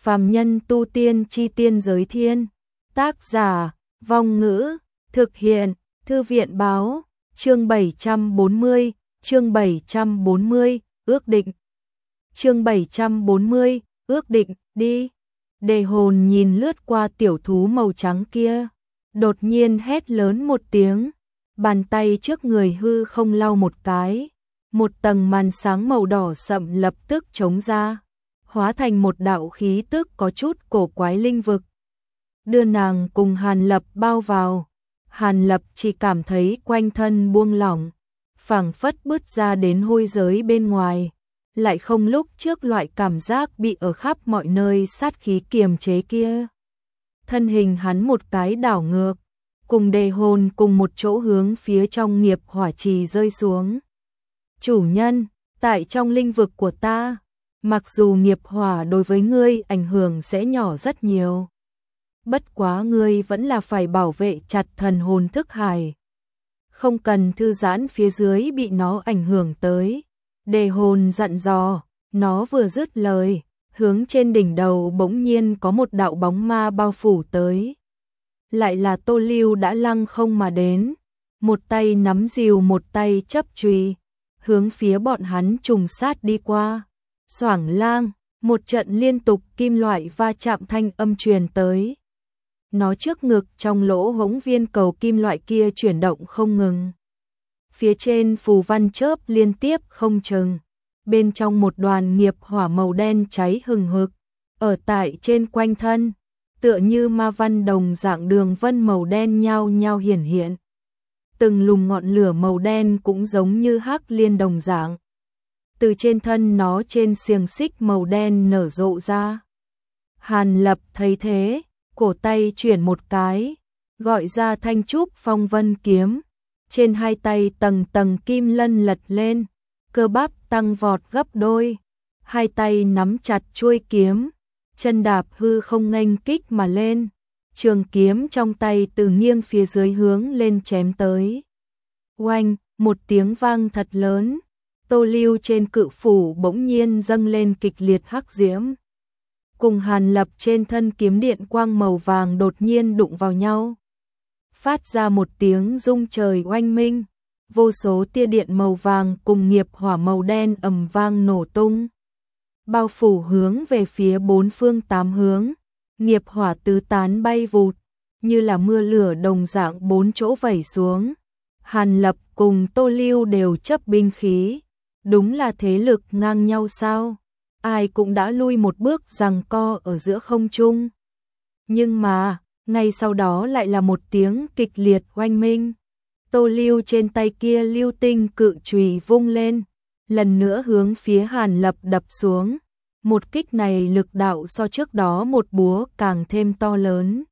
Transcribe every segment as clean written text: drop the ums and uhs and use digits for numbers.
Phàm nhân tu tiên chi tiên giới thiên. Tác giả, Vong Ngữ, thực hiện, Thư viện báo, chương 740, ước định. Chương 740, ước định, đi. Đề hồn nhìn lướt qua tiểu thú màu trắng kia, đột nhiên hét lớn một tiếng, bàn tay trước người hư không lau một cái, một tầng màn sáng màu đỏ sậm lập tức trống ra, hóa thành một đạo khí tức có chút cổ quái linh vực, đưa nàng cùng Hàn Lập bao vào. Hàn Lập chỉ cảm thấy quanh thân buông lỏng, phảng phất bứt ra đến hôi giới bên ngoài, lại không lúc trước loại cảm giác bị ở khắp mọi nơi sát khí kiềm chế kia. Thân hình hắn một cái đảo ngược, cùng đề hồn cùng một chỗ hướng phía trong nghiệp hỏa trì rơi xuống. Chủ nhân, tại trong linh vực của ta, mặc dù nghiệp hỏa đối với ngươi ảnh hưởng sẽ nhỏ rất nhiều, bất quá ngươi vẫn là phải bảo vệ chặt thần hồn thức hải. Không cần thư giãn phía dưới bị nó ảnh hưởng tới. Đề hồn dặn dò, nó vừa dứt lời, hướng trên đỉnh đầu bỗng nhiên có một đạo bóng ma bao phủ tới. Lại là Tô Lưu đã lăng không mà đến, một tay nắm rìu một tay chấp chùy, hướng phía bọn hắn trùng sát đi qua. Xoảng lang, một trận liên tục kim loại va chạm thanh âm truyền tới. Nó trước ngực trong lỗ hổng viên cầu kim loại kia chuyển động không ngừng. Phía trên phù văn chớp liên tiếp không chừng. Bên trong một đoàn nghiệp hỏa màu đen cháy hừng hực. Ở tại trên quanh thân, tựa như ma văn đồng dạng đường vân màu đen nhao nhao hiển hiện. Từng lùm ngọn lửa màu đen cũng giống như hắc liên đồng dạng. Từ trên thân nó trên xiềng xích màu đen nở rộ ra. Hàn Lập thấy thế, cổ tay chuyển một cái, gọi ra thanh trúc phong vân kiếm. Trên hai tay tầng tầng kim lân lật lên, cơ bắp tăng vọt gấp đôi. Hai tay nắm chặt chuôi kiếm, chân đạp hư không nghênh kích mà lên. Trường kiếm trong tay từ nghiêng phía dưới hướng lên chém tới. Oanh, một tiếng vang thật lớn. Tô Lưu trên cự phủ bỗng nhiên dâng lên kịch liệt hắc diễm. Cùng Hàn Lập trên thân kiếm điện quang màu vàng đột nhiên đụng vào nhau. Phát ra một tiếng rung trời oanh minh, vô số tia điện màu vàng cùng nghiệp hỏa màu đen ầm vang nổ tung. Bao phủ hướng về phía bốn phương tám hướng, nghiệp hỏa tứ tán bay vụt, như là mưa lửa đồng dạng bốn chỗ vẩy xuống. Hàn Lập cùng Tô Lưu đều chấp binh khí, đúng là thế lực ngang nhau sao? Ai cũng đã lui một bước giằng co ở giữa không trung. Nhưng mà, ngay sau đó lại là một tiếng kịch liệt oanh minh. Tô Lưu trên tay kia lưu tinh cự chùy vung lên, lần nữa hướng phía Hàn Lập đập xuống. Một kích này lực đạo so trước đó một búa càng thêm to lớn.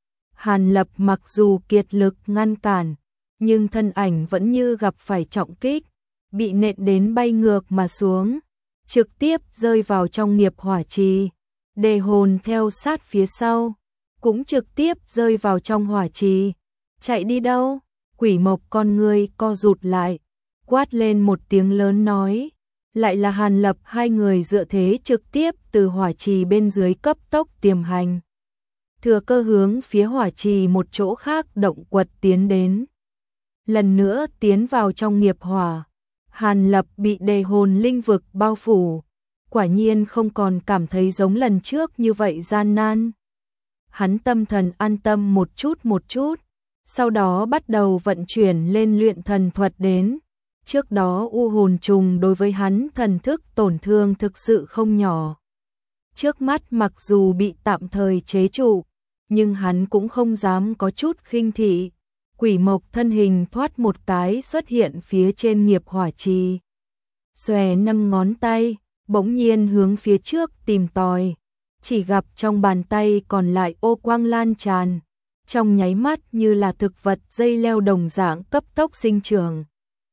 Hàn Lập mặc dù kiệt lực ngăn cản, nhưng thân ảnh vẫn như gặp phải trọng kích, bị nện đến bay ngược mà xuống, trực tiếp rơi vào trong nghiệp hỏa trì. Đề hồn theo sát phía sau, cũng trực tiếp rơi vào trong hỏa trì. Chạy đi đâu? Quỷ Mộc con người co rụt lại, quát lên một tiếng lớn nói. Lại là Hàn Lập, hai người dựa thế trực tiếp từ hỏa trì bên dưới cấp tốc tiềm hành. Thừa cơ hướng phía hỏa trì một chỗ khác động quật tiến đến. Lần nữa tiến vào trong nghiệp hỏa, Hàn Lập bị đề hồn linh vực bao phủ, quả nhiên không còn cảm thấy giống lần trước như vậy gian nan. Hắn tâm thần an tâm một chút, sau đó bắt đầu vận chuyển lên luyện thần thuật đến. Trước đó u hồn trùng đối với hắn thần thức tổn thương thực sự không nhỏ. Trước mắt mặc dù bị tạm thời chế trụ, nhưng hắn cũng không dám có chút khinh thị. Quỷ Mộc thân hình thoát một cái xuất hiện phía trên nghiệp hỏa trì. Xòe 5 ngón tay, bỗng nhiên hướng phía trước tìm tòi. Chỉ gặp trong bàn tay còn lại ô quang lan tràn. Trong nháy mắt như là thực vật dây leo đồng dạng cấp tốc sinh trưởng.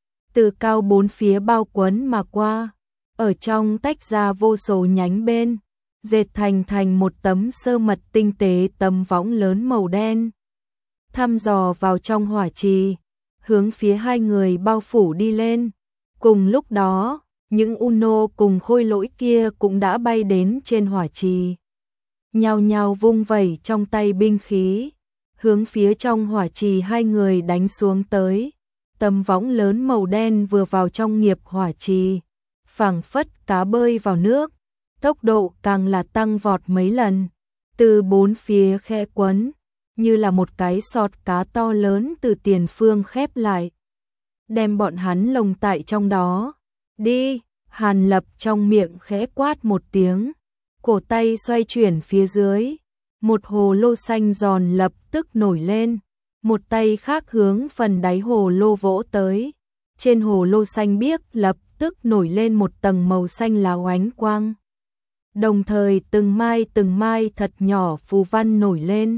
Từ cao bốn phía bao quấn mà qua, ở trong tách ra vô số nhánh bên, dệt thành một tấm sơ mật tinh tế tấm võng lớn màu đen. Thăm dò vào trong hỏa trì, hướng phía hai người bao phủ đi lên. Cùng lúc đó, những Uno cùng khôi lỗi kia cũng đã bay đến trên hỏa trì. nhao nhao vung vẩy trong tay binh khí, hướng phía trong hỏa trì hai người đánh xuống tới. Tấm võng lớn màu đen vừa vào trong nghiệp hỏa trì, phảng phất cá bơi vào nước, tốc độ càng là tăng vọt mấy lần, từ bốn phía khe quấn, như là một cái sọt cá to lớn từ tiền phương khép lại, đem bọn hắn lồng tại trong đó. Đi, Hàn Lập trong miệng khẽ quát một tiếng, cổ tay xoay chuyển phía dưới, một hồ lô xanh giòn lập tức nổi lên, một tay khác hướng phần đáy hồ lô vỗ tới. Trên hồ lô xanh biếc lập tức nổi lên một tầng màu xanh lá oánh quang. Đồng thời từng mai thật nhỏ phù văn nổi lên.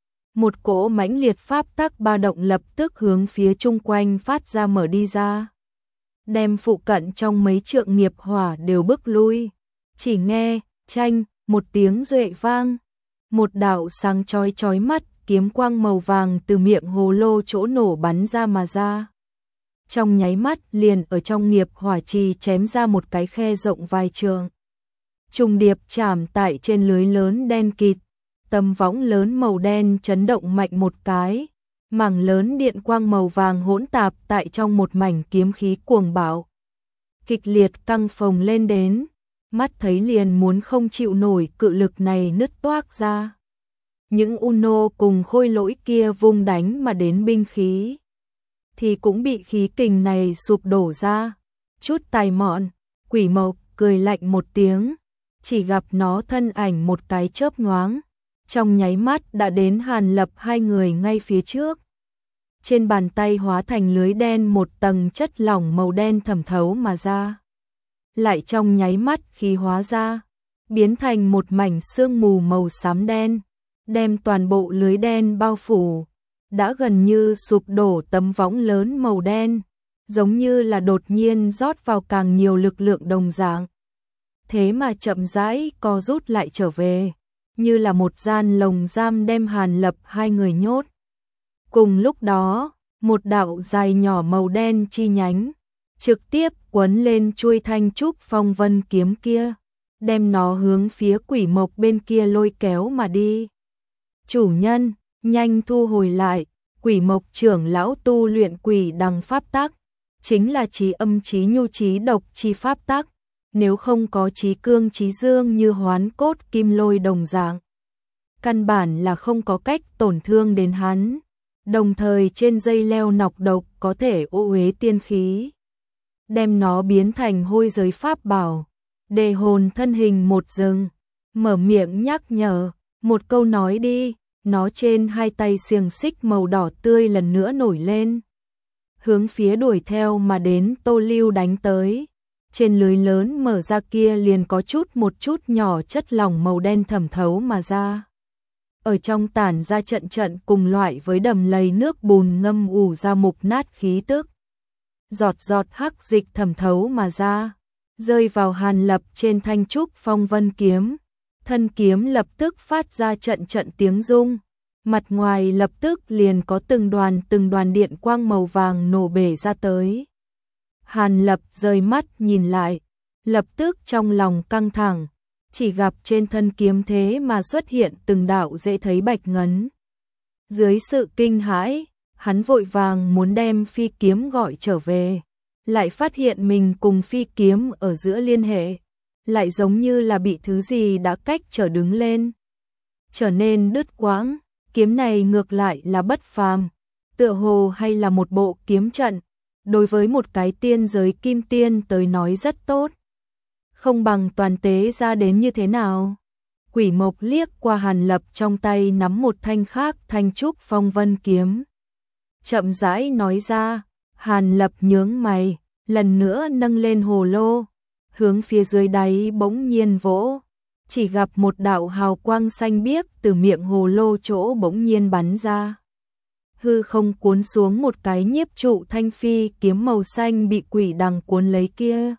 Một cỗ mãnh liệt pháp tắc ba động lập tức hướng phía chung quanh phát ra mở đi ra, đem phụ cận trong mấy trượng nghiệp hỏa đều bức lui. Chỉ nghe chanh một tiếng duệ vang, một đạo sáng chói mắt kiếm quang màu vàng từ miệng hồ lô chỗ nổ bắn ra mà ra. Trong nháy mắt liền ở trong nghiệp hỏa trì chém ra một cái khe rộng vài trượng. Trùng điệp chạm tại trên lưới lớn đen kịt, tấm võng lớn màu đen chấn động mạnh một cái, mảng lớn điện quang màu vàng hỗn tạp tại trong một mảnh kiếm khí cuồng bạo. Kịch liệt căng phồng lên đến, mắt thấy liền muốn không chịu nổi cự lực này nứt toác ra. Những Uno cùng khôi lỗi kia vung đánh mà đến binh khí, thì cũng bị khí kình này sụp đổ ra. Chút tài mọn, Quỷ Mộc cười lạnh một tiếng, chỉ gặp nó thân ảnh một cái chớp nhoáng, trong nháy mắt đã đến Hàn Lập hai người ngay phía trước. Trên bàn tay hóa thành lưới đen một tầng chất lỏng màu đen thẩm thấu mà ra. Lại trong nháy mắt khí hóa ra, biến thành một mảnh sương mù màu xám đen, đem toàn bộ lưới đen bao phủ, đã gần như sụp đổ tấm võng lớn màu đen, giống như là đột nhiên rót vào càng nhiều lực lượng đồng dạng. Thế mà chậm rãi co rút lại trở về, như là một gian lồng giam đem Hàn Lập hai người nhốt. Cùng lúc đó, một đạo dài nhỏ màu đen chi nhánh, trực tiếp quấn lên chuôi thanh trúc phong vân kiếm kia, đem nó hướng phía Quỷ Mộc bên kia lôi kéo mà đi. Chủ nhân, nhanh thu hồi lại, Quỷ Mộc trưởng lão tu luyện quỷ đằng pháp tắc, chính là trí âm trí nhu trí độc chi pháp tắc, nếu không có trí cương trí dương như hoán cốt kim lôi đồng dạng, căn bản là không có cách tổn thương đến hắn. Đồng thời trên dây leo nọc độc có thể ô uế tiên khí, đem nó biến thành hôi giới pháp bảo. Đề Hồn thân hình một dừng, mở miệng nhắc nhở, một câu nói đi. Nó trên hai tay xiềng xích màu đỏ tươi lần nữa nổi lên, hướng phía đuổi theo mà đến Tô Lưu đánh tới. Trên lưới lớn mở ra kia liền có một chút nhỏ chất lỏng màu đen thẩm thấu mà ra. Ở trong tản ra trận cùng loại với đầm lầy nước bùn ngâm ủ ra mục nát khí tức. Giọt giọt hắc dịch thẩm thấu mà ra, rơi vào Hàn Lập trên thanh trúc phong vân kiếm. Thân kiếm lập tức phát ra trận tiếng rung, mặt ngoài lập tức liền có từng đoàn điện quang màu vàng nổ bể ra tới. Hàn Lập rời mắt nhìn lại, lập tức trong lòng căng thẳng, chỉ gặp trên thân kiếm thế mà xuất hiện từng đạo dễ thấy bạch ngấn. Dưới sự kinh hãi, hắn vội vàng muốn đem phi kiếm gọi trở về, lại phát hiện mình cùng phi kiếm ở giữa liên hệ, lại giống như là bị thứ gì đã cách trở đứng lên, trở nên đứt quãng. Kiếm này ngược lại là bất phàm, tựa hồ hay là một bộ kiếm trận, đối với một cái tiên giới kim tiên tới nói rất tốt. Không bằng toàn tế ra đến như thế nào. Quỷ Mộc liếc qua Hàn Lập trong tay nắm một thanh khác thanh trúc phong vân kiếm, chậm rãi nói ra. Hàn Lập nhướng mày, lần nữa nâng lên hồ lô, hướng phía dưới đáy bỗng nhiên vỗ, chỉ gặp một đạo hào quang xanh biếc từ miệng hồ lô chỗ bỗng nhiên bắn ra. Hư không cuốn xuống một cái nhiếp trụ thanh phi kiếm màu xanh bị quỷ đằng cuốn lấy kia,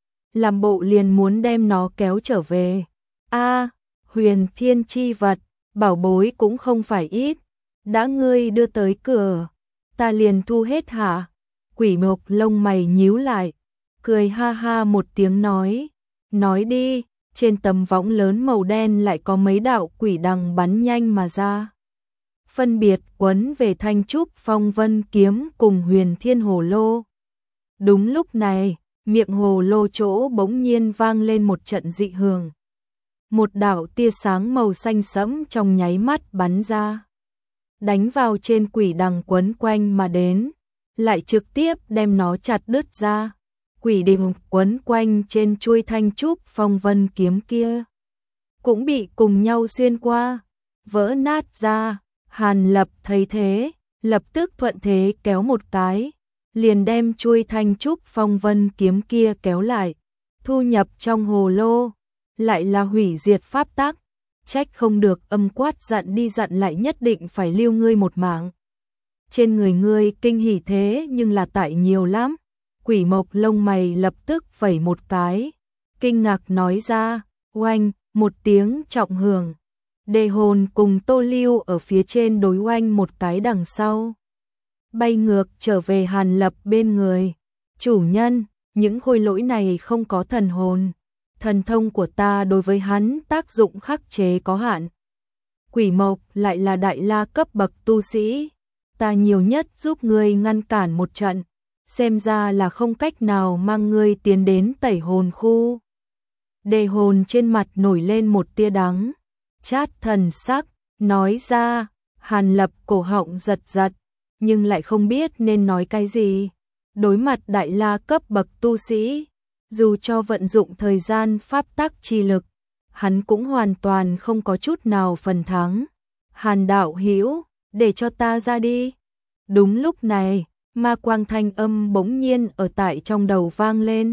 làm bộ liền muốn đem nó kéo trở về. A, huyền thiên chi vật, bảo bối cũng không phải ít, đã ngươi đưa tới cửa, ta liền thu hết hả? Quỷ Mộc lông mày nhíu lại, cười ha ha một tiếng nói đi, trên tấm võng lớn màu đen lại có mấy đạo quỷ đằng bắn nhanh mà ra. Phân biệt quấn về thanh trúc phong vân kiếm cùng huyền thiên hồ lô. Đúng lúc này, miệng hồ lô chỗ bỗng nhiên vang lên một trận dị hưởng. Một đạo tia sáng màu xanh sẫm trong nháy mắt bắn ra, đánh vào trên quỷ đằng quấn quanh mà đến, lại trực tiếp đem nó chặt đứt ra. Quỷ đằng quấn quanh trên chuôi thanh trúc phong vân kiếm kia cũng bị cùng nhau xuyên qua, vỡ nát ra. Hàn Lập thấy thế, lập tức thuận thế kéo một cái, liền đem chuôi thanh trúc phong vân kiếm kia kéo lại, thu nhập trong hồ lô. Lại là hủy diệt pháp tắc, trách không được âm quát dặn đi dặn lại nhất định phải lưu ngươi một mạng. Trên người ngươi kinh hỉ thế nhưng là tại nhiều lắm. Quỷ Mộc lông mày lập tức vẩy một cái, kinh ngạc nói ra. Oanh, một tiếng trọng hưởng, Đề Hồn cùng Tô Lưu ở phía trên đối oanh một cái đằng sau, bay ngược trở về Hàn Lập bên người. Chủ nhân, những khôi lỗi này không có thần hồn, thần thông của ta đối với hắn tác dụng khắc chế có hạn. Quỷ Mộc lại là đại la cấp bậc tu sĩ, ta nhiều nhất giúp ngươi ngăn cản một trận, xem ra là không cách nào mang ngươi tiến đến tẩy hồn khu. Đề Hồn trên mặt nổi lên một tia đắng chát thần sắc, nói ra. Hàn Lập cổ họng giật giật, nhưng lại không biết nên nói cái gì. Đối mặt đại la cấp bậc tu sĩ, dù cho vận dụng thời gian pháp tắc chi lực, hắn cũng hoàn toàn không có chút nào phần thắng. Hàn đạo hữu, để cho ta ra đi. Đúng lúc này, ma quang thanh âm bỗng nhiên ở tại trong đầu vang lên.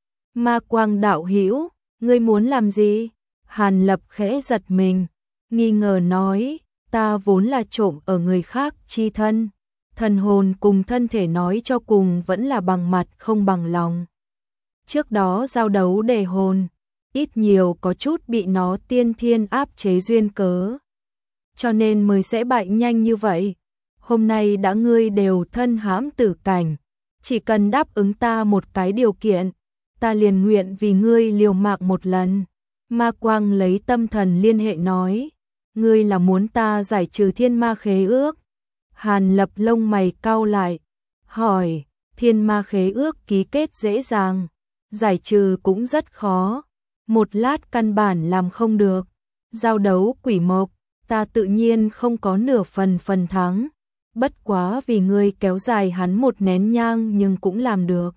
Ma quang đạo hữu, ngươi muốn làm gì? Hàn Lập khẽ giật mình, nghi ngờ nói, ta vốn là trộm ở người khác chi thân. Thần hồn cùng thân thể nói cho cùng vẫn là bằng mặt không bằng lòng. Trước đó giao đấu Đề Hồn, ít nhiều có chút bị nó tiên thiên áp chế duyên cớ, cho nên mới sẽ bại nhanh như vậy. Hôm nay đã ngươi đều thân hãm tử cảnh, chỉ cần đáp ứng ta một cái điều kiện, ta liền nguyện vì ngươi liều mạng một lần. Ma Quang lấy tâm thần liên hệ nói, ngươi là muốn ta giải trừ thiên ma khế ước? Hàn Lập lông mày cau lại, hỏi, thiên ma khế ước ký kết dễ dàng, giải trừ cũng rất khó, một lát căn bản làm không được. Giao đấu Quỷ Mộc, ta tự nhiên không có nửa phần thắng, bất quá vì ngươi kéo dài hắn một nén nhang nhưng cũng làm được.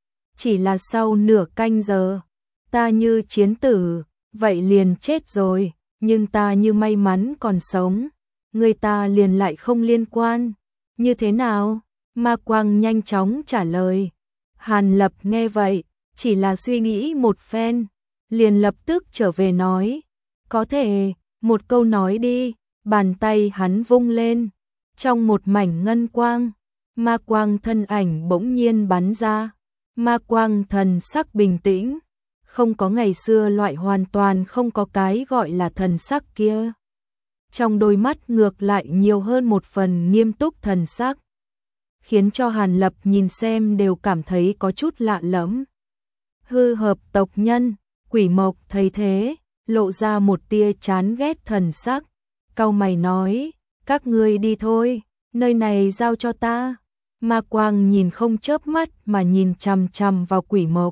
Chỉ là sau nửa canh giờ, ta như chiến tử, vậy liền chết rồi, nhưng ta như may mắn còn sống, người ta liền lại không liên quan. Như thế nào? Ma Quang nhanh chóng trả lời. Hàn Lập nghe vậy, chỉ là suy nghĩ một phen, liền lập tức trở về nói, có thể, một câu nói đi. Bàn tay hắn vung lên, trong một mảnh ngân quang, ma quang thân ảnh bỗng nhiên bắn ra. Ma quang thần sắc bình tĩnh, không có ngày xưa loại hoàn toàn không có cái gọi là thần sắc kia. Trong đôi mắt ngược lại nhiều hơn một phần nghiêm túc thần sắc, khiến cho Hàn Lập nhìn xem đều cảm thấy có chút lạ lẫm. Hư hợp tộc nhân, Quỷ Mộc thấy thế, lộ ra một tia chán ghét thần sắc, cau mày nói, các ngươi đi thôi, nơi này giao cho ta. Ma Quang nhìn không chớp mắt mà nhìn chằm chằm vào Quỷ Mộc.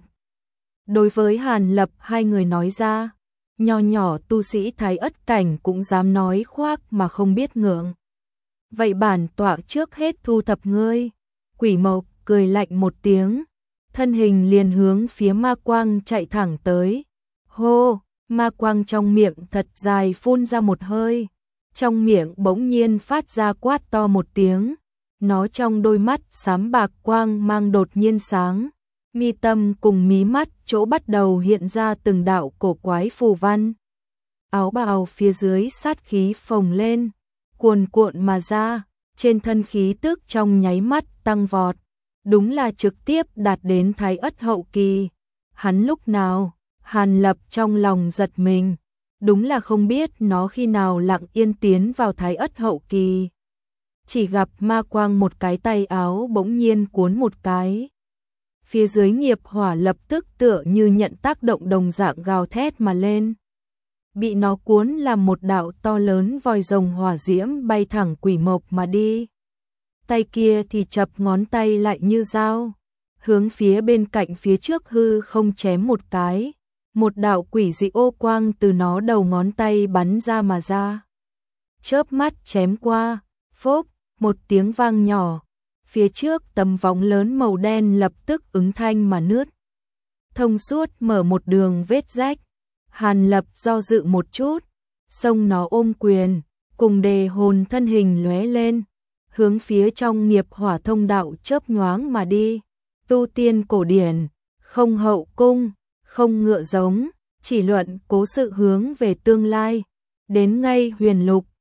Đối với Hàn Lập hai người nói ra, nho nhỏ tu sĩ Thái Ất cảnh cũng dám nói khoác mà không biết ngượng. Vậy bản tọa trước hết thu thập ngươi. Quỷ Mộc cười lạnh một tiếng, thân hình liền hướng phía Ma Quang chạy thẳng tới. Hô, Ma Quang trong miệng thật dài phun ra một hơi, trong miệng bỗng nhiên phát ra quát to một tiếng. Nó trong đôi mắt xám bạc quang mang đột nhiên sáng, mi tâm cùng mí mắt chỗ bắt đầu hiện ra từng đạo cổ quái phù văn. Áo bào phía dưới sát khí phồng lên, cuồn cuộn mà ra, trên thân khí tức trong nháy mắt tăng vọt, đúng là trực tiếp đạt đến Thái Ất hậu kỳ. Hắn lúc nào? Hàn Lập trong lòng giật mình, đúng là không biết nó khi nào lặng yên tiến vào Thái Ất hậu kỳ. Chỉ gặp Ma Quang một cái tay áo bỗng nhiên cuốn một cái, phía dưới nghiệp hỏa lập tức tựa như nhận tác động đồng dạng gào thét mà lên. Bị nó cuốn làm một đạo to lớn vòi rồng hỏa diễm bay thẳng quỷ mộc mà đi. Tay kia thì chập ngón tay lại như dao, hướng phía bên cạnh phía trước hư không chém một cái. Một đạo quỷ dị ô quang từ nó đầu ngón tay bắn ra mà ra. Chớp mắt chém qua, phốc, một tiếng vang nhỏ. Phía trước tấm võng lớn màu đen lập tức ứng thanh mà nứt. Thông suốt mở một đường vết rách. Hàn Lập do dự một chút, xông nó ôm quyền, cùng Đề Hồn thân hình lóe lên, hướng phía trong nghiệp hỏa thông đạo chớp nhoáng mà đi. Tu tiên cổ điển, không hậu cung, không ngựa giống, chỉ luận cố sự hướng về tương lai. Đến ngay huyền lục,